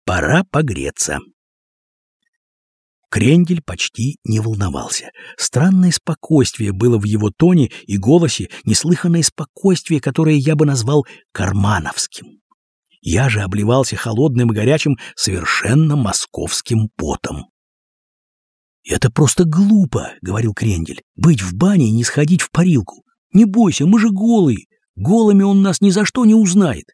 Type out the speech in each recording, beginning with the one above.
Пора погреться. Крендель почти не волновался. Странное спокойствие было в его тоне и голосе, неслыханное спокойствие, которое я бы назвал кармановским. Я же обливался холодным и горячим, совершенно московским потом. «Это просто глупо», — говорил Крендель, — «быть в бане и не сходить в парилку. Не бойся, мы же голые. Голыми он нас ни за что не узнает».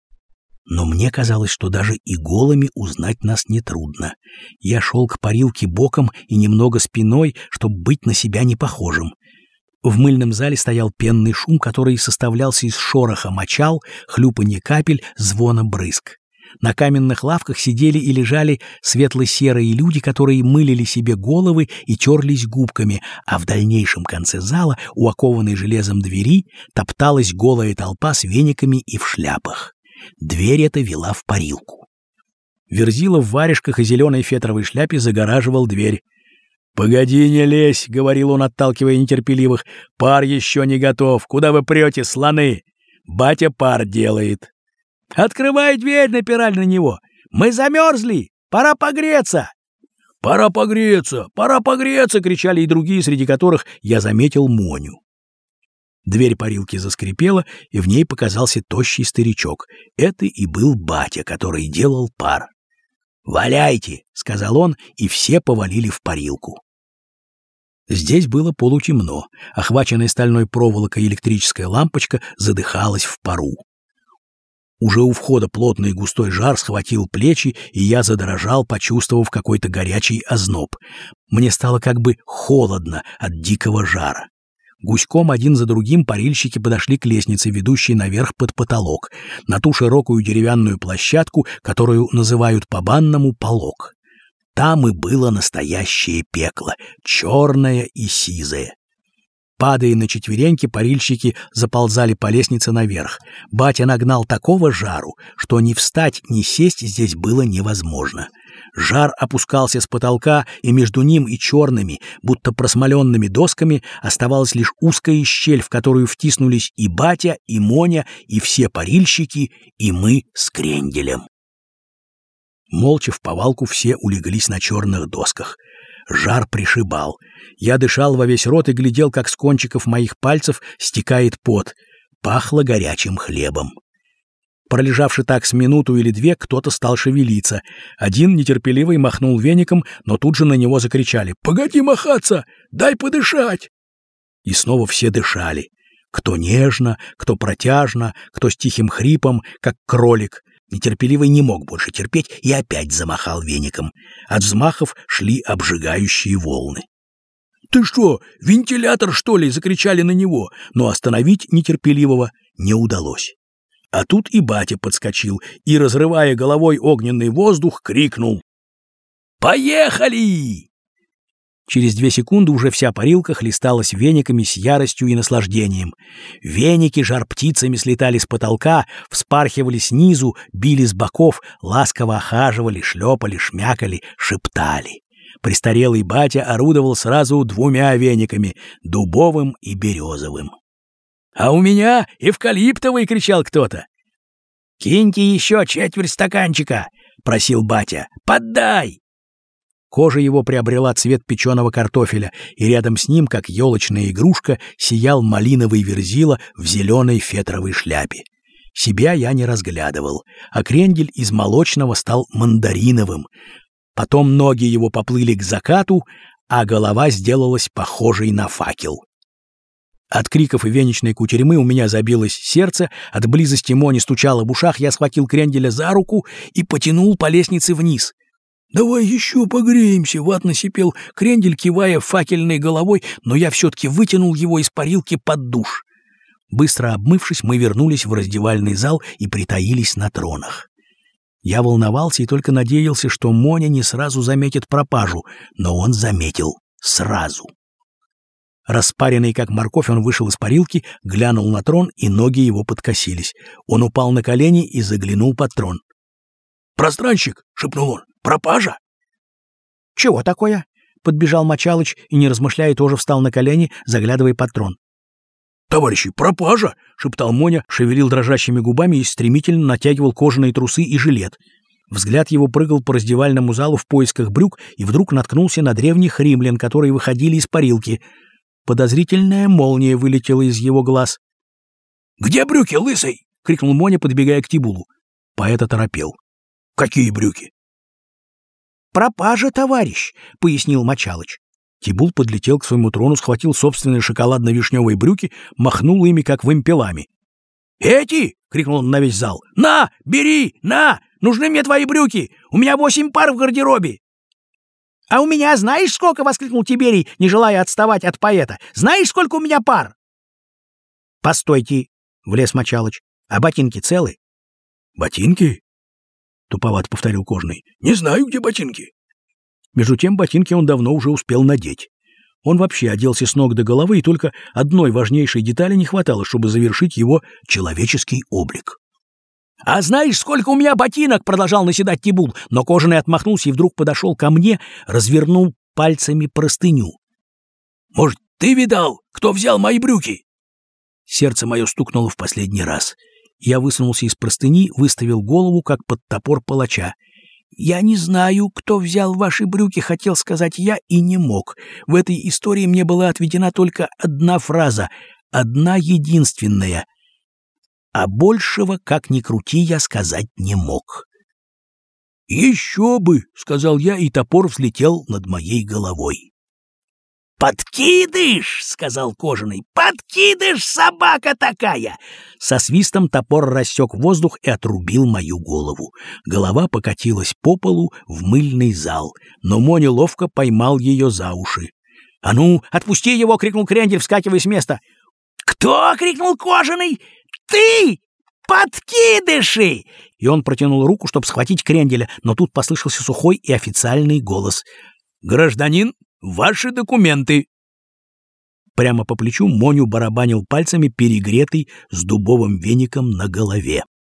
Но мне казалось, что даже и голыми узнать нас нетрудно. Я шел к парилке боком и немного спиной, чтобы быть на себя не похожим. В мыльном зале стоял пенный шум, который составлялся из шороха мочал, хлюпанья капель, звона брызг. На каменных лавках сидели и лежали светло-серые люди, которые мылили себе головы и терлись губками, а в дальнейшем конце зала, у окованной железом двери, топталась голая толпа с вениками и в шляпах. Дверь эта вела в парилку. Верзила в варежках и зеленой фетровой шляпе загораживал дверь. «Погоди, не лезь», — говорил он, отталкивая нетерпеливых. «Пар еще не готов. Куда вы прете, слоны? Батя пар делает». «Открывай дверь», — напирали на него. «Мы замерзли. Пора погреться». «Пора погреться! Пора погреться!» — кричали и другие, среди которых я заметил Моню. Дверь парилки заскрипела, и в ней показался тощий старичок. Это и был батя, который делал пар. «Валяйте!» — сказал он, и все повалили в парилку. Здесь было полутемно. Охваченная стальной проволокой электрическая лампочка задыхалась в пару. Уже у входа плотный густой жар схватил плечи, и я задрожал, почувствовав какой-то горячий озноб. Мне стало как бы холодно от дикого жара. Гуськом один за другим парильщики подошли к лестнице, ведущей наверх под потолок, на ту широкую деревянную площадку, которую называют по-банному полог. Там и было настоящее пекло, черное и сизое. Падая на четвереньки, парильщики заползали по лестнице наверх. Батя нагнал такого жару, что ни встать, ни сесть здесь было невозможно. Жар опускался с потолка, и между ним и черными, будто просмоленными досками, оставалась лишь узкая щель, в которую втиснулись и батя, и Моня, и все парильщики, и мы с Кренделем. Молча в повалку все улеглись на черных досках. Жар пришибал. Я дышал во весь рот и глядел, как с кончиков моих пальцев стекает пот. Пахло горячим хлебом. Пролежавши так с минуту или две, кто-то стал шевелиться. Один нетерпеливый махнул веником, но тут же на него закричали: «Погоди махаться! Дай подышать!» И снова все дышали. Кто нежно, кто протяжно, кто с тихим хрипом, как кролик. Нетерпеливый не мог больше терпеть и опять замахал веником. От взмахов шли обжигающие волны. «Ты что, вентилятор, что ли?» — закричали на него, но остановить нетерпеливого не удалось. А тут и батя подскочил и, разрывая головой огненный воздух, крикнул: «Поехали!» Через 2 секунды уже вся парилка хлесталась вениками с яростью и наслаждением. Веники жар-птицами слетали с потолка, вспархивали снизу, били с боков, ласково охаживали, шлепали, шмякали, шептали. Престарелый батя орудовал сразу 2 вениками — дубовым и березовым. «А у меня эвкалиптовый!» — кричал кто-то. «Киньте еще 1/4 стаканчика!» — просил батя. «Поддай!» Кожа его приобрела цвет печеного картофеля, и рядом с ним, как елочная игрушка, сиял малиновый Верзила в зеленой фетровой шляпе. Себя я не разглядывал, а Крендель из молочного стал мандариновым. Потом ноги его поплыли к закату, а голова сделалась похожей на факел. От криков и веничной кутерьмы у меня забилось сердце, от близости Мони стучало в ушах, я схватил Кренделя за руку и потянул по лестнице вниз. «Давай еще погреемся», — ватно сипел Крендель, кивая факельной головой, но я все-таки вытянул его из парилки под душ. Быстро обмывшись, мы вернулись в раздевальный зал и притаились на тронах. Я волновался и только надеялся, что Моня не сразу заметит пропажу, но он заметил сразу. Распаренный как морковь, он вышел из парилки, глянул на трон, и ноги его подкосились. Он упал на колени и заглянул под трон. «Пространщик!» — шепнул он. «Пропажа?» «Чего такое?» — подбежал Мочалыч и, не размышляя, тоже встал на колени, заглядывая под трон. «Товарищи, пропажа!» — шептал Моня, шевелил дрожащими губами и стремительно натягивал кожаные трусы и жилет. Взгляд его прыгал по раздевальному залу в поисках брюк и вдруг наткнулся на древних римлян, которые выходили из парилки. Подозрительная молния вылетела из его глаз. «Где брюки, лысый?» — крикнул Моня, подбегая к Тибулу. Поэт оторопел. «Какие брюки?» «Пропажа, товарищ», — пояснил Мочалыч. Тибул подлетел к своему трону, схватил собственные шоколадно-вишневые брюки, махнул ими, как вымпелами. «Эти!» — крикнул он на весь зал. «На! Бери! На! Нужны мне твои брюки! У меня 8 пар в гардеробе!» «А у меня знаешь сколько?» — воскликнул Тиберий, не желая отставать от поэта. «Знаешь, сколько у меня пар?» «Постойте!» — влез Мочалыч. «А ботинки целы?» «Ботинки?» — туповато повторил Кожаный. «Не знаю, где ботинки». Между тем ботинки он давно уже успел надеть. Он вообще оделся с ног до головы, и только одной важнейшей детали не хватало, чтобы завершить его человеческий облик. «А знаешь, сколько у меня ботинок?» — продолжал наседать Тибул, но Кожаный отмахнулся и вдруг подошел ко мне, развернул пальцами простыню. «Может, ты видал, кто взял мои брюки?» Сердце мое стукнуло в последний раз. Я высунулся из простыни, выставил голову, как под топор палача. «Я не знаю, кто взял ваши брюки», — хотел сказать я и не мог. В этой истории мне была отведена только одна фраза, одна единственная. А большего, как ни крути, я сказать не мог. «Еще бы», — сказал я, и топор взлетел над моей головой. «Подкидыш!» — сказал Кожаный. «Подкидыш, собака такая!» Со свистом топор рассек воздух и отрубил мою голову. Голова покатилась по полу в мыльный зал, но Моня ловко поймал ее за уши. «А ну, отпусти его!» — крикнул Крендель, вскакивая с места. «Кто?» — крикнул Кожаный. «Ты! Подкидыши!» И он протянул руку, чтобы схватить Кренделя, но тут послышался сухой и официальный голос. «Гражданин, ваши документы!» Прямо по плечу Моню барабанил пальцами перегретый с дубовым веником на голове.